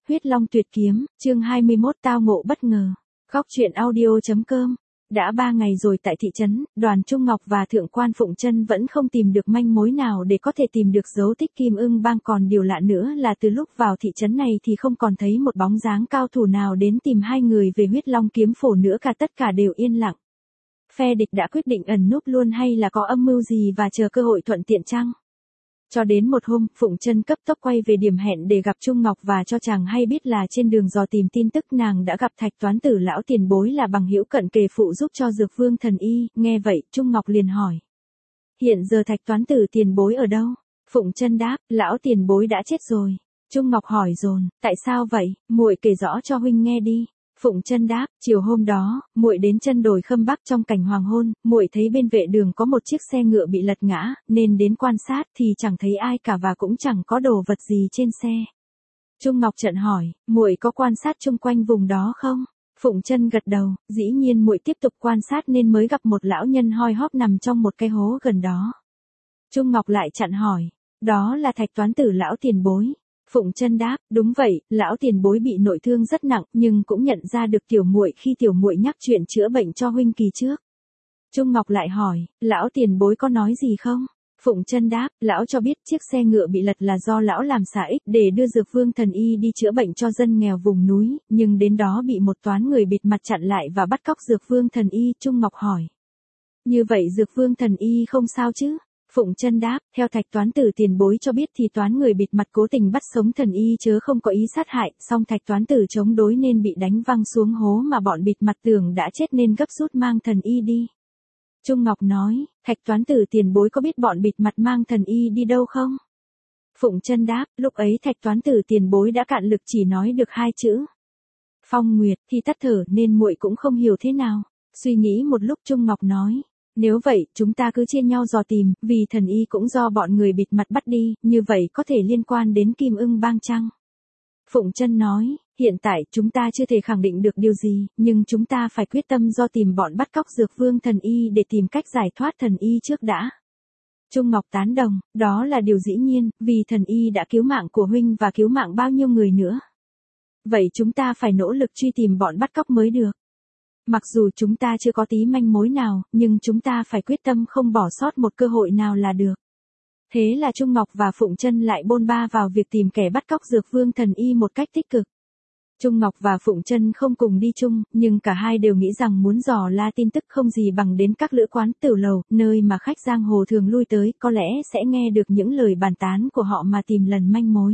Huyết Long Tuyệt Kiếm, chương 21 tao ngộ bất ngờ. Góc truyện audio.com. Đã 3 ngày rồi tại thị trấn, Đoàn Trung Ngọc và Thượng quan Phụng Chân vẫn không tìm được manh mối nào để có thể tìm được dấu tích Kim Ưng Bang, còn điều lạ nữa là từ lúc vào thị trấn này thì không còn thấy một bóng dáng cao thủ nào đến tìm hai người về Huyết Long kiếm phổ nữa cả, tất cả đều yên lặng. Phe địch đã quyết định ẩn núp luôn hay là có âm mưu gì và chờ cơ hội thuận tiện chăng? Cho đến một hôm, Phụng Chân cấp tốc quay về điểm hẹn để gặp Trung Ngọc và cho chàng hay biết là trên đường dò tìm tin tức nàng đã gặp Thạch Toán Tử lão tiền bối là bằng hữu cận kề phụ giúp cho Dược Vương thần y. Nghe vậy, Trung Ngọc liền hỏi: hiện giờ Thạch Toán Tử tiền bối ở đâu? Phụng Chân đáp: lão tiền bối đã chết rồi. Trung Ngọc hỏi dồn: tại sao vậy, muội kể rõ cho huynh nghe đi. Phụng Chân đáp: chiều hôm đó, muội đến chân đồi Khâm Bắc trong cảnh hoàng hôn, muội thấy bên vệ đường có một chiếc xe ngựa bị lật ngã, nên đến quan sát thì chẳng thấy ai cả và cũng chẳng có đồ vật gì trên xe. Trung Ngọc chợt hỏi: muội có quan sát chung quanh vùng đó không? Phụng Chân gật đầu: dĩ nhiên muội tiếp tục quan sát nên mới gặp một lão nhân hoi hóp nằm trong một cái hố gần đó. Trung Ngọc lại chặn hỏi: đó là Thạch Toán Tử lão tiền bối? Phụng Chân đáp: đúng vậy, lão tiền bối bị nội thương rất nặng, nhưng cũng nhận ra được tiểu muội khi tiểu muội nhắc chuyện chữa bệnh cho huynh kỳ trước. Trung Ngọc lại hỏi: lão tiền bối có nói gì không? Phụng Chân đáp: lão cho biết chiếc xe ngựa bị lật là do lão làm xả ích để đưa Dược Vương thần y đi chữa bệnh cho dân nghèo vùng núi, nhưng đến đó bị một toán người bịt mặt chặn lại và bắt cóc Dược Vương thần y. Trung Ngọc hỏi: như vậy Dược Vương thần y không sao chứ? Phụng Chân đáp: theo Thạch Toán Tử tiền bối cho biết thì toán người bịt mặt cố tình bắt sống thần y chớ không có ý sát hại, song Thạch Toán Tử chống đối nên bị đánh văng xuống hố mà bọn bịt mặt tưởng đã chết nên gấp rút mang thần y đi. Trung Ngọc nói: Thạch Toán Tử tiền bối có biết bọn bịt mặt mang thần y đi đâu không? Phụng Chân đáp: lúc ấy Thạch Toán Tử tiền bối đã cạn lực, chỉ nói được 2 chữ Phong Nguyệt thì tắt thở, nên muội cũng không hiểu thế nào. Suy nghĩ một lúc, Trung Ngọc nói: nếu vậy, chúng ta cứ chia nhau dò tìm, vì thần y cũng do bọn người bịt mặt bắt đi, như vậy có thể liên quan đến Kim Ưng Bang chăng? Phụng Chân nói: hiện tại chúng ta chưa thể khẳng định được điều gì, nhưng chúng ta phải quyết tâm do tìm bọn bắt cóc Dược Vương thần y để tìm cách giải thoát thần y trước đã. Trung Ngọc tán đồng: đó là điều dĩ nhiên, vì thần y đã cứu mạng của huynh và cứu mạng bao nhiêu người nữa. Vậy chúng ta phải nỗ lực truy tìm bọn bắt cóc mới được. Mặc dù chúng ta chưa có tí manh mối nào, nhưng chúng ta phải quyết tâm không bỏ sót một cơ hội nào là được. Thế là Trung Ngọc và Phụng Chân lại bôn ba vào việc tìm kẻ bắt cóc Dược Vương thần y một cách tích cực. Trung Ngọc và Phụng Chân không cùng đi chung, nhưng cả hai đều nghĩ rằng muốn dò la tin tức không gì bằng đến các lữ quán tửu lầu, nơi mà khách giang hồ thường lui tới, có lẽ sẽ nghe được những lời bàn tán của họ mà tìm lần manh mối.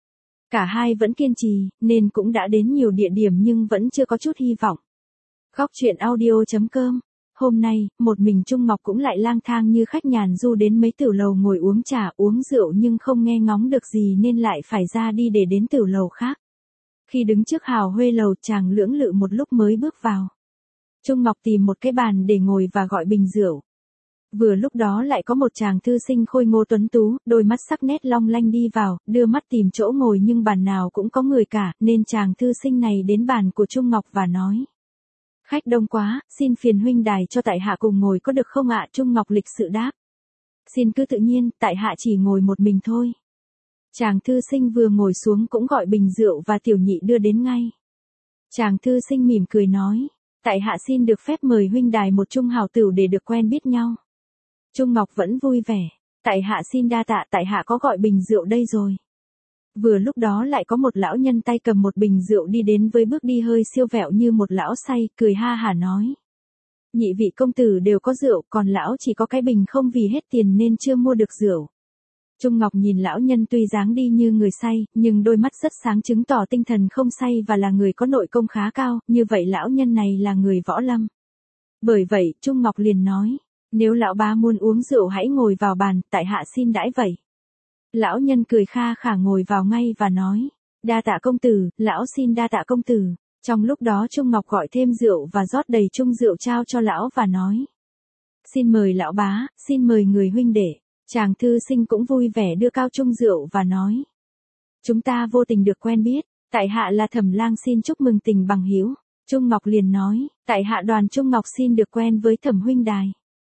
Cả hai vẫn kiên trì, nên cũng đã đến nhiều địa điểm nhưng vẫn chưa có chút hy vọng. Góc truyện audio.com. Hôm nay, một mình Trung Ngọc cũng lại lang thang như khách nhàn du đến mấy tửu lầu ngồi uống trà uống rượu nhưng không nghe ngóng được gì nên lại phải ra đi để đến tửu lầu khác. Khi đứng trước Hào Huê lầu, chàng lưỡng lự một lúc mới bước vào. Trung Ngọc tìm một cái bàn để ngồi và gọi bình rượu. Vừa lúc đó lại có một chàng thư sinh khôi ngô tuấn tú, đôi mắt sắc nét long lanh đi vào, đưa mắt tìm chỗ ngồi nhưng bàn nào cũng có người cả, nên chàng thư sinh này đến bàn của Trung Ngọc và nói: khách đông quá, xin phiền huynh đài cho tại hạ cùng ngồi có được không ạ? Trung Ngọc lịch sự đáp: xin cứ tự nhiên, tại hạ chỉ ngồi một mình thôi. Chàng thư sinh vừa ngồi xuống cũng gọi bình rượu và tiểu nhị đưa đến ngay. Chàng thư sinh mỉm cười nói: tại hạ xin được phép mời huynh đài một chung hào tửu để được quen biết nhau. Trung Ngọc vẫn vui vẻ: tại hạ xin đa tạ, tại hạ có gọi bình rượu đây rồi. Vừa lúc đó lại có một lão nhân tay cầm một bình rượu đi đến với bước đi hơi siêu vẹo như một lão say, cười ha hả nói: nhị vị công tử đều có rượu, còn lão chỉ có cái bình không vì hết tiền nên chưa mua được rượu. Trung Ngọc nhìn lão nhân tuy dáng đi như người say, nhưng đôi mắt rất sáng chứng tỏ tinh thần không say và là người có nội công khá cao, như vậy lão nhân này là người võ lâm. Bởi vậy, Trung Ngọc liền nói: nếu lão bá muốn uống rượu hãy ngồi vào bàn, tại hạ xin đãi vậy. Lão nhân cười kha khả ngồi vào ngay và nói: đa tạ công tử, lão xin đa tạ công tử. Trong lúc đó Trung Ngọc gọi thêm rượu và rót đầy chung rượu trao cho lão và nói: xin mời lão bá, xin mời người huynh đệ. Chàng thư sinh cũng vui vẻ đưa cao chung rượu và nói: chúng ta vô tình được quen biết, tại hạ là Thẩm Lang xin chúc mừng tình bằng hữu. Trung Ngọc liền nói: tại hạ Đoàn Trung Ngọc xin được quen với Thẩm huynh đài.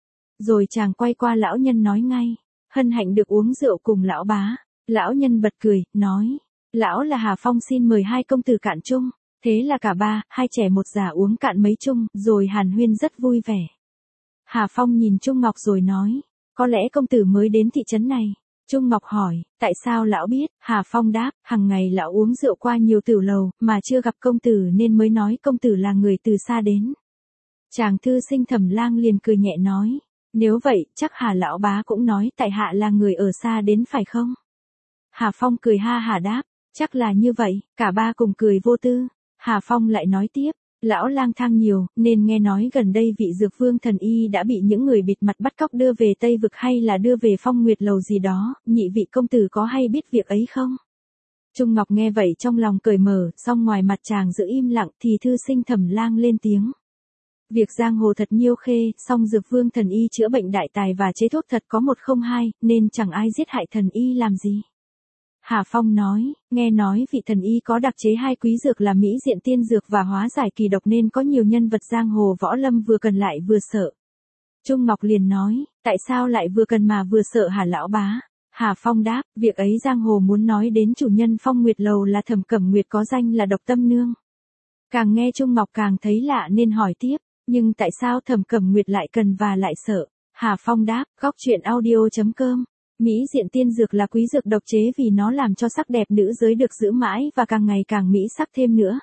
Rồi chàng quay qua lão nhân nói ngay: hân hạnh được uống rượu cùng lão bá. Lão nhân bật cười, nói: Lão là Hà Phong xin mời hai công tử cạn chung. Thế là cả ba, hai trẻ một già uống cạn mấy chung, rồi hàn huyên rất vui vẻ. Hà Phong nhìn Trung Ngọc rồi nói, có lẽ công tử mới đến thị trấn này. Trung Ngọc hỏi, tại sao lão biết? Hà Phong đáp, hàng ngày lão uống rượu qua nhiều tử lầu, mà chưa gặp công tử nên mới nói công tử là người từ xa đến. Chàng thư sinh Thẩm Lang liền cười nhẹ nói, nếu vậy, chắc Hà lão bá cũng nói tại hạ là người ở xa đến phải không? Hà Phong cười ha hả đáp, chắc là như vậy, cả ba cùng cười vô tư. Hà Phong lại nói tiếp, lão lang thang nhiều, nên nghe nói gần đây vị dược vương thần y đã bị những người bịt mặt bắt cóc đưa về Tây Vực hay là đưa về Phong Nguyệt Lầu gì đó, nhị vị công tử có hay biết việc ấy không? Trung Ngọc nghe vậy trong lòng cởi mở, song ngoài mặt chàng giữ im lặng thì thư sinh Thẩm Lang lên tiếng. Việc giang hồ thật nhiêu khê, song dược vương thần y chữa bệnh đại tài và chế thuốc thật có một không hai, nên chẳng ai giết hại thần y làm gì. Hà Phong nói, nghe nói vị thần y có đặc chế hai quý dược là mỹ diện tiên dược và hóa giải kỳ độc nên có nhiều nhân vật giang hồ võ lâm vừa cần lại vừa sợ. Trung Ngọc liền nói, tại sao lại vừa cần mà vừa sợ hả lão bá? Hà Phong đáp, việc ấy giang hồ muốn nói đến chủ nhân Phong Nguyệt Lầu là Thẩm Cẩm Nguyệt có danh là Độc Tâm Nương. Càng nghe Trung Ngọc càng thấy lạ nên hỏi tiếp, nhưng tại sao Thẩm Cẩm Nguyệt lại cần và lại sợ? Hà Phong đáp, góc truyện audio.com. Mỹ diện tiên dược là quý dược độc chế vì nó làm cho sắc đẹp nữ giới được giữ mãi và càng ngày càng mỹ sắc thêm nữa.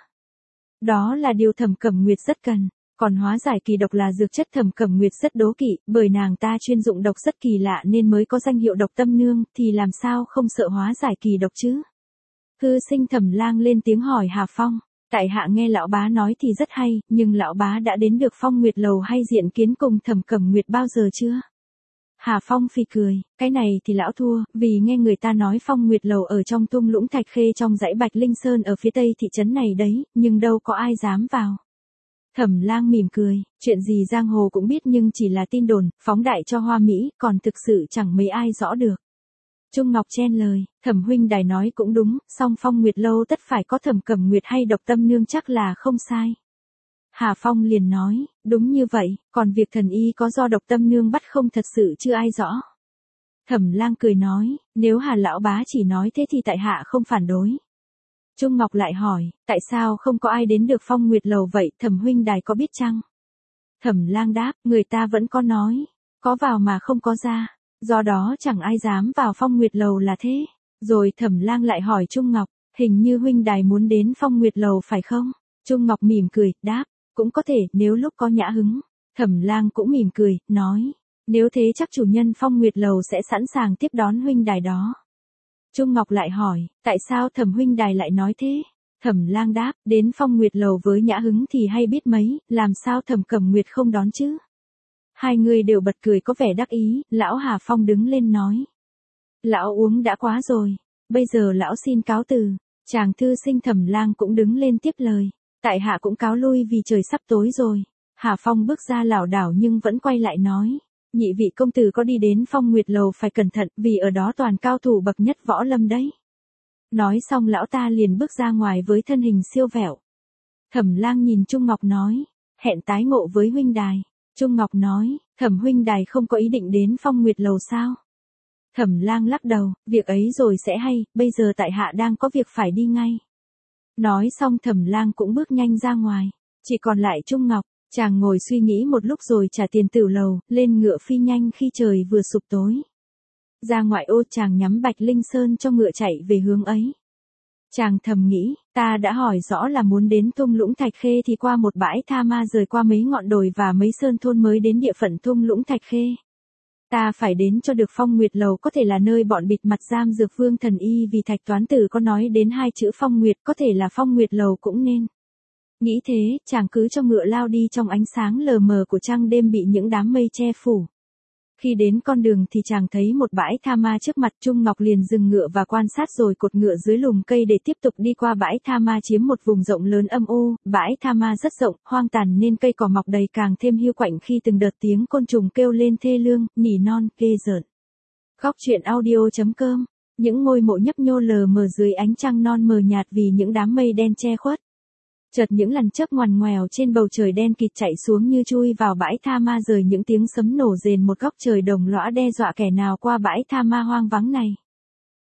Đó là điều Thẩm Cẩm Nguyệt rất cần. Còn hóa giải kỳ độc là dược chất Thẩm Cẩm Nguyệt rất đố kỵ, bởi nàng ta chuyên dụng độc rất kỳ lạ nên mới có danh hiệu Độc Tâm Nương, thì làm sao không sợ hóa giải kỳ độc chứ? Thư sinh Thẩm Lang lên tiếng hỏi Hà Phong, tại hạ nghe lão bá nói thì rất hay, nhưng lão bá đã đến được Phong Nguyệt Lầu hay diện kiến cùng Thẩm Cẩm Nguyệt bao giờ chưa? Hà Phong phì cười, cái này thì lão thua, vì nghe người ta nói Phong Nguyệt Lầu ở trong thung lũng Thạch Khê trong dãy Bạch Linh Sơn ở phía tây thị trấn này đấy, nhưng đâu có ai dám vào. Thẩm Lang mỉm cười, chuyện gì giang hồ cũng biết nhưng chỉ là tin đồn, phóng đại cho hoa mỹ, còn thực sự chẳng mấy ai rõ được. Trung Ngọc chen lời, Thẩm huynh đài nói cũng đúng, song Phong Nguyệt Lâu tất phải có Thẩm Cẩm Nguyệt hay Độc Tâm Nương chắc là không sai. Hà Phong liền nói, đúng như vậy, còn việc thần y có do Độc Tâm Nương bắt không thật sự chưa ai rõ. Thẩm Lang cười nói, nếu Hà lão bá chỉ nói thế thì tại hạ không phản đối. Trung Ngọc lại hỏi, tại sao không có ai đến được Phong Nguyệt Lầu vậy, Thẩm huynh đài có biết chăng? Thẩm Lang đáp, người ta vẫn có nói, có vào mà không có ra, do đó chẳng ai dám vào Phong Nguyệt Lầu là thế. Rồi Thẩm Lang lại hỏi Trung Ngọc, hình như huynh đài muốn đến Phong Nguyệt Lầu phải không? Trung Ngọc mỉm cười, đáp, cũng có thể, nếu lúc có nhã hứng. Thẩm Lang cũng mỉm cười, nói, nếu thế chắc chủ nhân Phong Nguyệt Lầu sẽ sẵn sàng tiếp đón huynh đài đó. Trung Ngọc lại hỏi, tại sao Thẩm huynh đài lại nói thế? Thẩm Lang đáp, đến Phong Nguyệt Lầu với nhã hứng thì hay biết mấy, làm sao Thẩm Cẩm Nguyệt không đón chứ? Hai người đều bật cười có vẻ đắc ý, lão Hà Phong đứng lên nói. Lão uống đã quá rồi, bây giờ lão xin cáo từ. Chàng thư sinh Thẩm Lang cũng đứng lên tiếp lời. Tại hạ cũng cáo lui vì trời sắp tối rồi. Hà Phong bước ra lảo đảo nhưng vẫn quay lại nói. Nhị vị công tử có đi đến Phong Nguyệt Lầu phải cẩn thận vì ở đó toàn cao thủ bậc nhất võ lâm đấy. Nói xong lão ta liền bước ra ngoài với thân hình siêu vẹo. Thẩm Lang nhìn Trung Ngọc nói. Hẹn tái ngộ với huynh đài. Trung Ngọc nói. Thẩm huynh đài không có ý định đến Phong Nguyệt Lầu sao? Thẩm Lang lắc đầu. Việc ấy rồi sẽ hay, bây giờ tại hạ đang có việc phải đi ngay. Nói xong Thẩm Lang cũng bước nhanh ra ngoài. Chỉ còn lại Trung Ngọc. Chàng ngồi suy nghĩ một lúc rồi trả tiền tử lầu, lên ngựa phi nhanh khi trời vừa sụp tối. Ra ngoại ô chàng nhắm Bạch Linh Sơn cho ngựa chạy về hướng ấy. Chàng thầm nghĩ, ta đã hỏi rõ là muốn đến thung lũng Thạch Khê thì qua một bãi tha ma rời qua mấy ngọn đồi và mấy sơn thôn mới đến địa phận thung lũng Thạch Khê. Ta phải đến cho được Phong Nguyệt Lầu có thể là nơi bọn bịt mặt giam dược vương thần y vì Thạch Toán Tử có nói đến hai chữ Phong Nguyệt có thể là Phong Nguyệt Lầu cũng nên. Nghĩ thế, chàng cứ cho ngựa lao đi trong ánh sáng lờ mờ của trăng đêm bị những đám mây che phủ. Khi đến con đường thì chàng thấy một bãi tha ma trước mặt. Trung Ngọc liền dừng ngựa và quan sát rồi cột ngựa dưới lùm cây để tiếp tục đi qua bãi tha ma chiếm một vùng rộng lớn âm u. Bãi tha ma rất rộng, hoang tàn nên cây cỏ mọc đầy càng thêm hiu quạnh khi từng đợt tiếng côn trùng kêu lên thê lương, nỉ non, ghê rợn. Góc truyện audio.com. Những ngôi mộ nhấp nhô lờ mờ dưới ánh trăng non mờ nhạt vì những đám mây đen che khuất. Chợt những làn chớp ngoằn ngoèo trên bầu trời đen kịt chạy xuống như chui vào bãi tha ma rời những tiếng sấm nổ rền một góc trời đồng lõa đe dọa kẻ nào qua bãi tha ma hoang vắng này.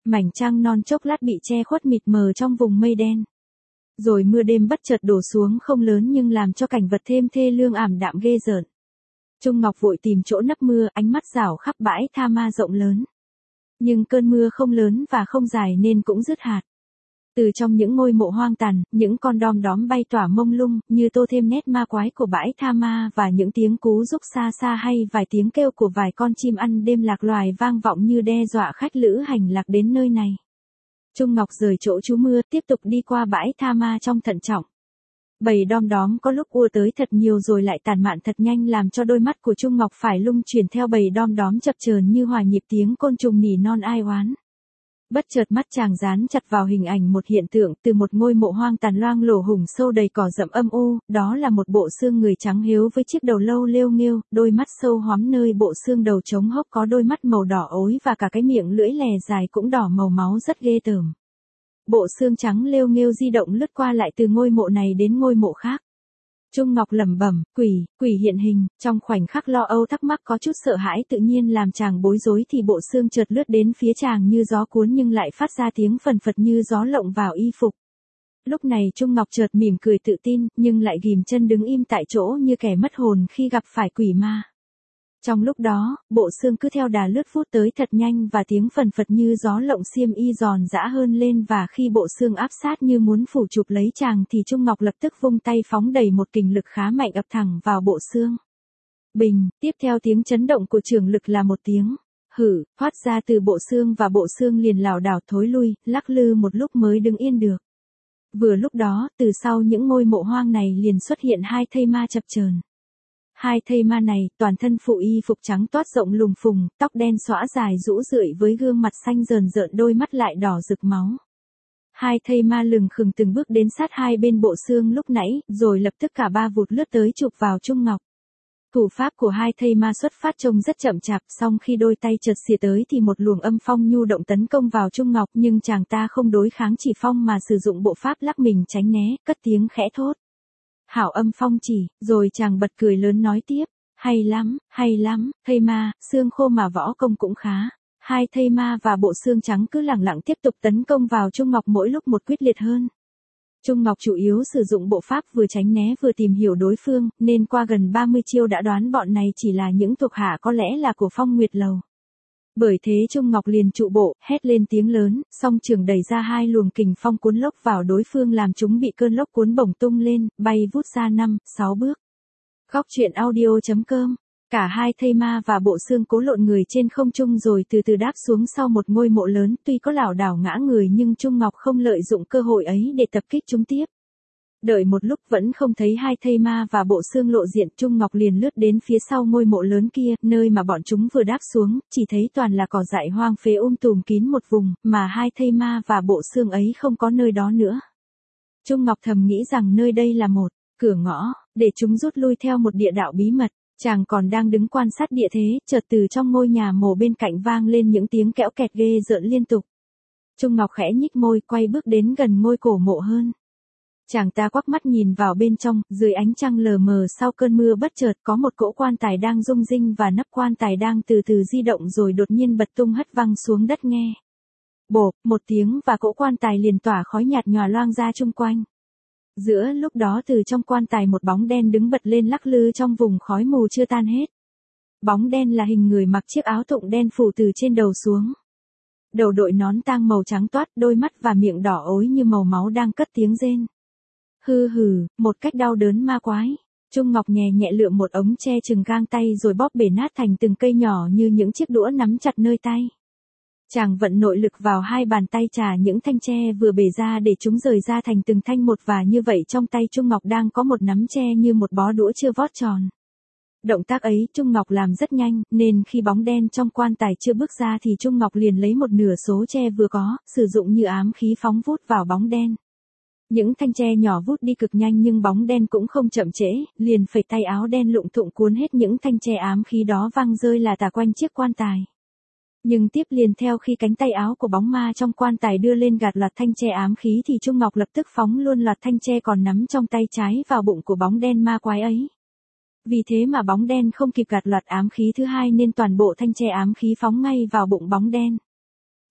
Mảnh trăng non chốc lát bị che khuất mịt mờ trong vùng mây đen. Rồi mưa đêm bất chợt đổ xuống không lớn nhưng làm cho cảnh vật thêm thê lương ảm đạm ghê rợn. Trung Ngọc vội tìm chỗ nấp mưa, ánh mắt rảo khắp bãi tha ma rộng lớn. Nhưng cơn mưa không lớn và không dài nên cũng dứt hạt. Từ trong những ngôi mộ hoang tàn, những con đom đóm bay tỏa mông lung, như tô thêm nét ma quái của bãi tha ma và những tiếng cú rúc xa xa hay vài tiếng kêu của vài con chim ăn đêm lạc loài vang vọng như đe dọa khách lữ hành lạc đến nơi này. Trung Ngọc rời chỗ trú mưa, tiếp tục đi qua bãi tha ma trong thận trọng. Bầy đom đóm có lúc ùa tới thật nhiều rồi lại tản mạn thật nhanh làm cho đôi mắt của Trung Ngọc phải lung chuyển theo bầy đom đóm chập chờn như hòa nhịp tiếng côn trùng nỉ non ai oán. Bất chợt mắt chàng dán chặt vào hình ảnh một hiện tượng từ một ngôi mộ hoang tàn loang lổ hùng sâu đầy cỏ rậm âm u, đó là một bộ xương người trắng hiếu với chiếc đầu lâu lêu nghêu, đôi mắt sâu hoắm nơi bộ xương đầu trống hốc có đôi mắt màu đỏ ối và cả cái miệng lưỡi lè dài cũng đỏ màu máu rất ghê tởm. Bộ xương trắng lêu nghêu di động lướt qua lại từ ngôi mộ này đến ngôi mộ khác. Trung Ngọc lẩm bẩm, quỷ hiện hình, trong khoảnh khắc lo âu thắc mắc có chút sợ hãi tự nhiên làm chàng bối rối thì bộ xương chợt lướt đến phía chàng như gió cuốn nhưng lại phát ra tiếng phần phật như gió lộng vào y phục. Lúc này Trung Ngọc chợt mỉm cười tự tin, nhưng lại ghim chân đứng im tại chỗ như kẻ mất hồn khi gặp phải quỷ ma. Trong lúc đó, bộ xương cứ theo đà lướt vút tới thật nhanh và tiếng phần phật như gió lộng xiêm y giòn giã hơn lên và khi bộ xương áp sát như muốn phủ chụp lấy chàng thì Trung Ngọc lập tức vung tay phóng đầy một kình lực khá mạnh ập thẳng vào bộ xương. Bình, tiếp theo tiếng chấn động của trường lực là một tiếng hử, thoát ra từ bộ xương và bộ xương liền lảo đảo thối lui, lắc lư một lúc mới đứng yên được. Vừa lúc đó, từ sau những ngôi mộ hoang này liền xuất hiện hai thây ma chập chờn. Hai thây ma này, toàn thân phụ y phục trắng toát rộng lùng phùng, tóc đen xõa dài rũ rượi với gương mặt xanh rờn rợn đôi mắt lại đỏ rực máu. Hai thây ma lừng khừng từng bước đến sát hai bên bộ xương lúc nãy, rồi lập tức cả ba vụt lướt tới chụp vào Trung Ngọc. Thủ pháp của hai thây ma xuất phát trông rất chậm chạp, song khi đôi tay chợt xìa tới thì một luồng âm phong nhu động tấn công vào Trung Ngọc nhưng chàng ta không đối kháng chỉ phong mà sử dụng bộ pháp lắc mình tránh né, cất tiếng khẽ thốt. Hảo âm phong chỉ, rồi chàng bật cười lớn nói tiếp, hay lắm, thây ma, xương khô mà võ công cũng khá. Hai thây ma và bộ xương trắng cứ lẳng lặng tiếp tục tấn công vào Trung Ngọc mỗi lúc một quyết liệt hơn. Trung Ngọc chủ yếu sử dụng bộ pháp vừa tránh né vừa tìm hiểu đối phương, nên qua gần 30 chiêu đã đoán bọn này chỉ là những thuộc hạ có lẽ là của Phong Nguyệt Lầu. Bởi thế Trung Ngọc liền trụ bộ, hét lên tiếng lớn, song trường đẩy ra hai luồng kình phong cuốn lốc vào đối phương làm chúng bị cơn lốc cuốn bổng tung lên, bay vút ra 5-6 bước. Góc truyện audio.com. Cả hai thây ma và bộ xương cố lộn người trên không trung rồi từ từ đáp xuống sau một ngôi mộ lớn, tuy có lảo đảo ngã người nhưng Trung Ngọc không lợi dụng cơ hội ấy để tập kích chúng tiếp. Đợi một lúc vẫn không thấy hai thây ma và bộ xương lộ diện, Trung Ngọc liền lướt đến phía sau ngôi mộ lớn kia, nơi mà bọn chúng vừa đáp xuống, chỉ thấy toàn là cỏ dại hoang phế tùm kín một vùng, mà hai thây ma và bộ xương ấy không có nơi đó nữa. Trung Ngọc thầm nghĩ rằng nơi đây là một cửa ngõ, để chúng rút lui theo một địa đạo bí mật. Chàng còn đang đứng quan sát địa thế, chợt từ trong ngôi nhà mồ bên cạnh vang lên những tiếng kẽo kẹt ghê rợn liên tục. Trung Ngọc khẽ nhích môi quay bước đến gần ngôi cổ mộ hơn. Chàng ta quắc mắt nhìn vào bên trong, dưới ánh trăng lờ mờ sau cơn mưa bất chợt có một cỗ quan tài đang rung rinh và nắp quan tài đang từ từ di động rồi đột nhiên bật tung hất văng xuống đất nghe. Bộp, một tiếng và cỗ quan tài liền tỏa khói nhạt nhòa loang ra chung quanh. Giữa lúc đó từ trong quan tài một bóng đen đứng bật lên lắc lư trong vùng khói mù chưa tan hết. Bóng đen là hình người mặc chiếc áo thụng đen phủ từ trên đầu xuống. Đầu đội nón tang màu trắng toát, đôi mắt và miệng đỏ ối như màu máu đang cất tiếng rên. Hừ hừ, một cách đau đớn ma quái. Trung Ngọc nhẹ nhẹ lượm một ống tre chừng gang tay rồi bóp bể nát thành từng cây nhỏ như những chiếc đũa nắm chặt nơi tay. Chàng vận nội lực vào hai bàn tay chà những thanh tre vừa bể ra để chúng rời ra thành từng thanh một và như vậy trong tay Trung Ngọc đang có một nắm tre như một bó đũa chưa vót tròn. Động tác ấy Trung Ngọc làm rất nhanh, nên khi bóng đen trong quan tài chưa bước ra thì Trung Ngọc liền lấy một nửa số tre vừa có, sử dụng như ám khí phóng vút vào bóng đen. Những thanh tre nhỏ vút đi cực nhanh nhưng bóng đen cũng không chậm trễ, liền phẩy tay áo đen lụng thụng cuốn hết những thanh tre ám khí đó văng rơi là tả quanh chiếc quan tài. Nhưng tiếp liền theo khi cánh tay áo của bóng ma trong quan tài đưa lên gạt loạt thanh tre ám khí thì Trung Ngọc lập tức phóng luôn loạt thanh tre còn nắm trong tay trái vào bụng của bóng đen ma quái ấy. Vì thế mà bóng đen không kịp gạt loạt ám khí thứ hai nên toàn bộ thanh tre ám khí phóng ngay vào bụng bóng đen.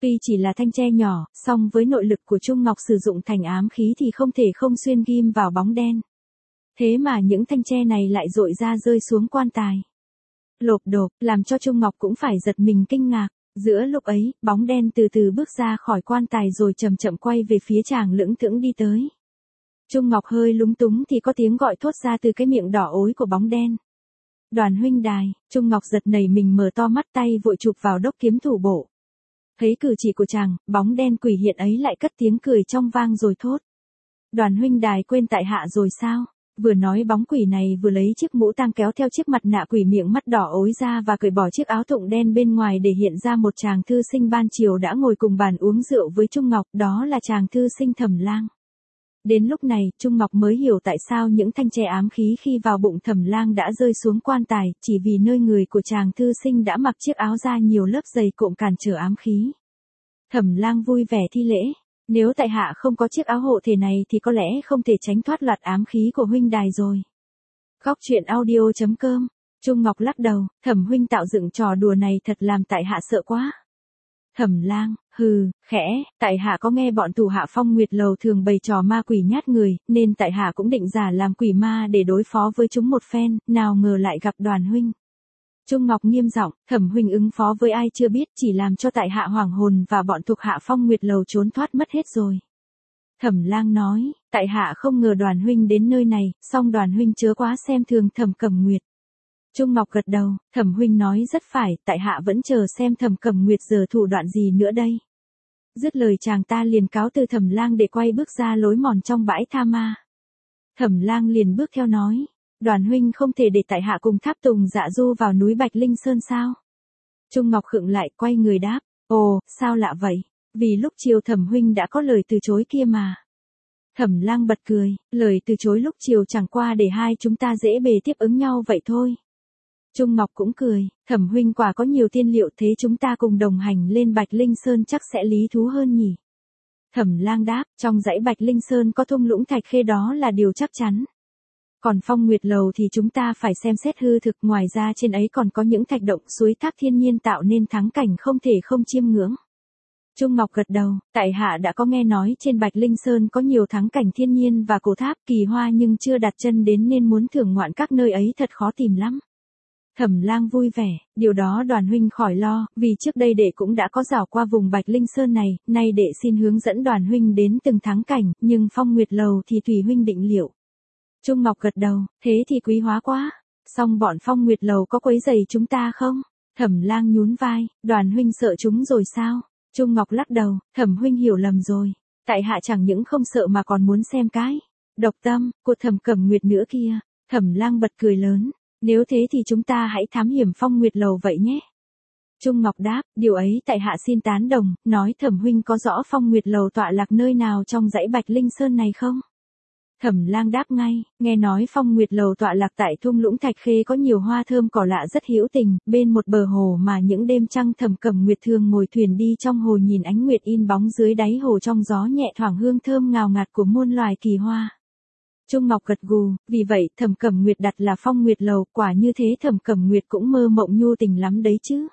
Tuy chỉ là thanh tre nhỏ, song với nội lực của Trung Ngọc sử dụng thành ám khí thì không thể không xuyên ghim vào bóng đen. Thế mà những thanh tre này lại dội ra rơi xuống quan tài. Lộp độp, làm cho Trung Ngọc cũng phải giật mình kinh ngạc. Giữa lúc ấy, bóng đen từ từ bước ra khỏi quan tài rồi chậm chậm quay về phía chàng lững thững đi tới. Trung Ngọc hơi lúng túng thì có tiếng gọi thốt ra từ cái miệng đỏ ối của bóng đen. Đoàn huynh đài. Trung Ngọc giật nảy mình mở to mắt, tay vội chụp vào đốc kiếm thủ bộ. Thấy cử chỉ của chàng, bóng đen quỷ hiện ấy lại cất tiếng cười trong vang rồi thốt. Đoàn huynh đài quên tại hạ rồi sao? Vừa nói bóng quỷ này vừa lấy chiếc mũ tang kéo theo chiếc mặt nạ quỷ miệng mắt đỏ ối ra và cởi bỏ chiếc áo thụng đen bên ngoài để hiện ra một chàng thư sinh ban chiều đã ngồi cùng bàn uống rượu với Trung Ngọc, đó là chàng thư sinh Thẩm Lang. Đến lúc này, Trung Ngọc mới hiểu tại sao những thanh tre ám khí khi vào bụng Thẩm Lang đã rơi xuống quan tài, chỉ vì nơi người của chàng thư sinh đã mặc chiếc áo da nhiều lớp dày cộm cản trở ám khí. Thẩm Lang vui vẻ thi lễ. Nếu tại hạ không có chiếc áo hộ thể này thì có lẽ không thể tránh thoát loạt ám khí của huynh đài rồi. Góc truyện audio.com. Trung Ngọc lắc đầu, Thẩm huynh tạo dựng trò đùa này thật làm tại hạ sợ quá. Thẩm Lang, hừ, khẽ, tại hạ có nghe bọn thủ hạ Phong Nguyệt Lầu thường bày trò ma quỷ nhát người, nên tại hạ cũng định giả làm quỷ ma để đối phó với chúng một phen, nào ngờ lại gặp Đoàn huynh. Trung Ngọc nghiêm giọng, Thẩm huynh ứng phó với ai chưa biết, chỉ làm cho tại hạ hoảng hồn và bọn thuộc hạ Phong Nguyệt Lầu trốn thoát mất hết rồi. Thẩm Lang nói, tại hạ không ngờ Đoàn huynh đến nơi này, song Đoàn huynh chớ quá xem thường Thẩm Cẩm Nguyệt. Trung Ngọc gật đầu, Thẩm huynh nói rất phải, tại hạ vẫn chờ xem Thẩm Cẩm Nguyệt giở thủ đoạn gì nữa đây. Dứt lời chàng ta liền cáo từ Thẩm Lang để quay bước ra lối mòn trong bãi tha ma. Thẩm Lang liền bước theo nói, Đoàn huynh không thể để tại hạ cùng Tháp Tùng Dạ Du vào núi Bạch Linh Sơn sao? Trung Ngọc khựng lại, quay người đáp, ồ, sao lạ vậy? Vì lúc chiều Thẩm huynh đã có lời từ chối kia mà. Thẩm Lang bật cười, lời từ chối lúc chiều chẳng qua để hai chúng ta dễ bề tiếp ứng nhau vậy thôi. Trung Ngọc cũng cười, Thẩm huynh quả có nhiều tiên liệu, thế chúng ta cùng đồng hành lên Bạch Linh Sơn chắc sẽ lý thú hơn nhỉ. Thẩm Lang đáp, trong dãy Bạch Linh Sơn có thung lũng thạch khê, đó là điều chắc chắn. Còn Phong Nguyệt Lầu thì chúng ta phải xem xét hư thực, ngoài ra trên ấy còn có những thạch động suối thác thiên nhiên tạo nên thắng cảnh không thể không chiêm ngưỡng. Trung Ngọc gật đầu, tại hạ đã có nghe nói trên Bạch Linh Sơn có nhiều thắng cảnh thiên nhiên và cổ tháp kỳ hoa nhưng chưa đặt chân đến nên muốn thưởng ngoạn các nơi ấy thật khó tìm lắm. Thẩm Lang vui vẻ, điều đó Đoàn huynh khỏi lo, vì trước đây đệ cũng đã có dạo qua vùng Bạch Linh Sơn này, nay đệ xin hướng dẫn Đoàn huynh đến từng thắng cảnh, nhưng Phong Nguyệt Lầu thì tùy huynh định liệu. Trung Ngọc gật đầu, thế thì quý hóa quá. Song bọn Phong Nguyệt Lầu có quấy rầy chúng ta không? Thẩm Lang nhún vai, Đoàn huynh sợ chúng rồi sao? Trung Ngọc lắc đầu, Thẩm huynh hiểu lầm rồi. Tại hạ chẳng những không sợ mà còn muốn xem cái độc tâm của Thẩm Cẩm Nguyệt nữa kia. Thẩm Lang bật cười lớn, nếu thế thì chúng ta hãy thám hiểm Phong Nguyệt Lầu vậy nhé. Trung Ngọc đáp, điều ấy tại hạ xin tán đồng, nói Thẩm huynh có rõ Phong Nguyệt Lầu tọa lạc nơi nào trong dãy Bạch Linh Sơn này không? Thẩm Lang đáp ngay, nghe nói Phong Nguyệt Lầu tọa lạc tại thung lũng thạch khê có nhiều hoa thơm cỏ lạ rất hữu tình, bên một bờ hồ mà những đêm trăng Thẩm Cẩm Nguyệt thường ngồi thuyền đi trong hồ nhìn ánh nguyệt in bóng dưới đáy hồ, trong gió nhẹ thoảng hương thơm ngào ngạt của muôn loài kỳ hoa. Trung Ngọc gật gù, vì vậy Thẩm Cẩm Nguyệt đặt là Phong Nguyệt Lầu, quả như thế Thẩm Cẩm Nguyệt cũng mơ mộng nhu tình lắm đấy chứ.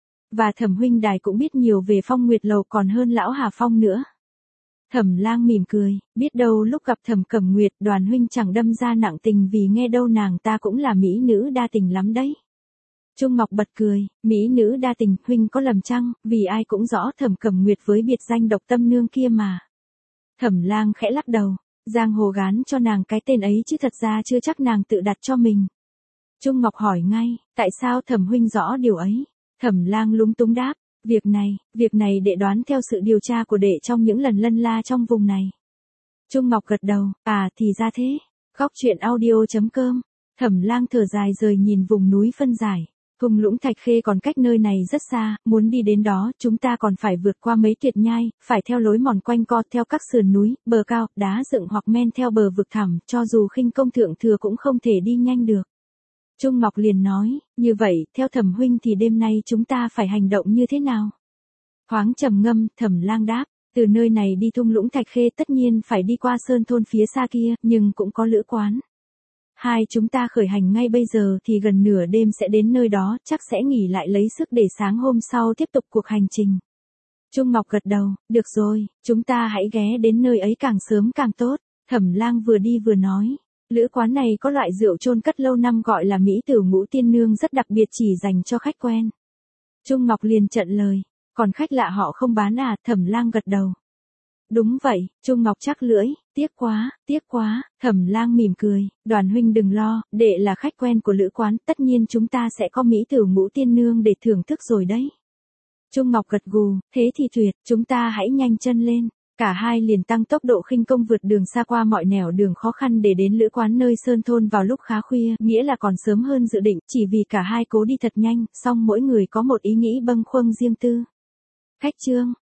Và Thẩm huynh đài cũng biết nhiều về Phong Nguyệt Lầu còn hơn lão Hà Phong nữa. Thẩm Lang mỉm cười, biết đâu lúc gặp Thẩm Cẩm Nguyệt, Đoàn huynh chẳng đâm ra nặng tình, vì nghe đâu nàng ta cũng là mỹ nữ đa tình lắm đấy. Trung Ngọc bật cười, mỹ nữ đa tình, huynh có lầm chăng, vì ai cũng rõ Thẩm Cẩm Nguyệt với biệt danh độc tâm nương kia mà. Thẩm Lang khẽ lắc đầu, giang hồ gán cho nàng cái tên ấy chứ thật ra chưa chắc nàng tự đặt cho mình. Trung Ngọc hỏi ngay, tại sao Thẩm huynh rõ điều ấy? Thẩm Lang lúng túng đáp, việc này đệ đoán theo sự điều tra của đệ trong những lần lân la trong vùng này. Trung Ngọc gật đầu, thì ra thế. Góc truyện audio.com. Thẩm Lang thở dài rời nhìn vùng núi phân giải. Thung lũng thạch khê còn cách nơi này rất xa, muốn đi đến đó, chúng ta còn phải vượt qua mấy tuyệt nhai, phải theo lối mòn quanh co theo các sườn núi, bờ cao, đá dựng hoặc men theo bờ vực thẳm, cho dù khinh công thượng thừa cũng không thể đi nhanh được. Trung Ngọc liền nói, như vậy, theo Thẩm huynh thì đêm nay chúng ta phải hành động như thế nào? Thoáng trầm ngâm, Thẩm Lang đáp, từ nơi này đi thung lũng thạch khê tất nhiên phải đi qua sơn thôn phía xa kia, nhưng cũng có lữ quán. Hai chúng ta khởi hành ngay bây giờ thì gần nửa đêm sẽ đến nơi đó, chắc sẽ nghỉ lại lấy sức để sáng hôm sau tiếp tục cuộc hành trình. Trung Ngọc gật đầu, được rồi, chúng ta hãy ghé đến nơi ấy càng sớm càng tốt. Thẩm Lang vừa đi vừa nói, lữ quán này có loại rượu chôn cất lâu năm gọi là Mỹ Tử Ngũ Tiên Nương rất đặc biệt chỉ dành cho khách quen. Trung Ngọc liền chặn lời, còn khách lạ họ không bán à? Thẩm Lang gật đầu. Đúng vậy, Trung Ngọc chắc lưỡi, tiếc quá, Thẩm Lang mỉm cười, Đoàn huynh đừng lo, đệ là khách quen của lữ quán, tất nhiên chúng ta sẽ có Mỹ Tử Ngũ Tiên Nương để thưởng thức rồi đấy. Trung Ngọc gật gù, thế thì tuyệt, chúng ta hãy nhanh chân lên. Cả hai liền tăng tốc độ khinh công vượt đường xa qua mọi nẻo đường khó khăn để đến lữ quán nơi sơn thôn vào lúc khá khuya, nghĩa là còn sớm hơn dự định, chỉ vì cả hai cố đi thật nhanh, song mỗi người có một ý nghĩ bâng khuâng riêng tư. Khách Trương,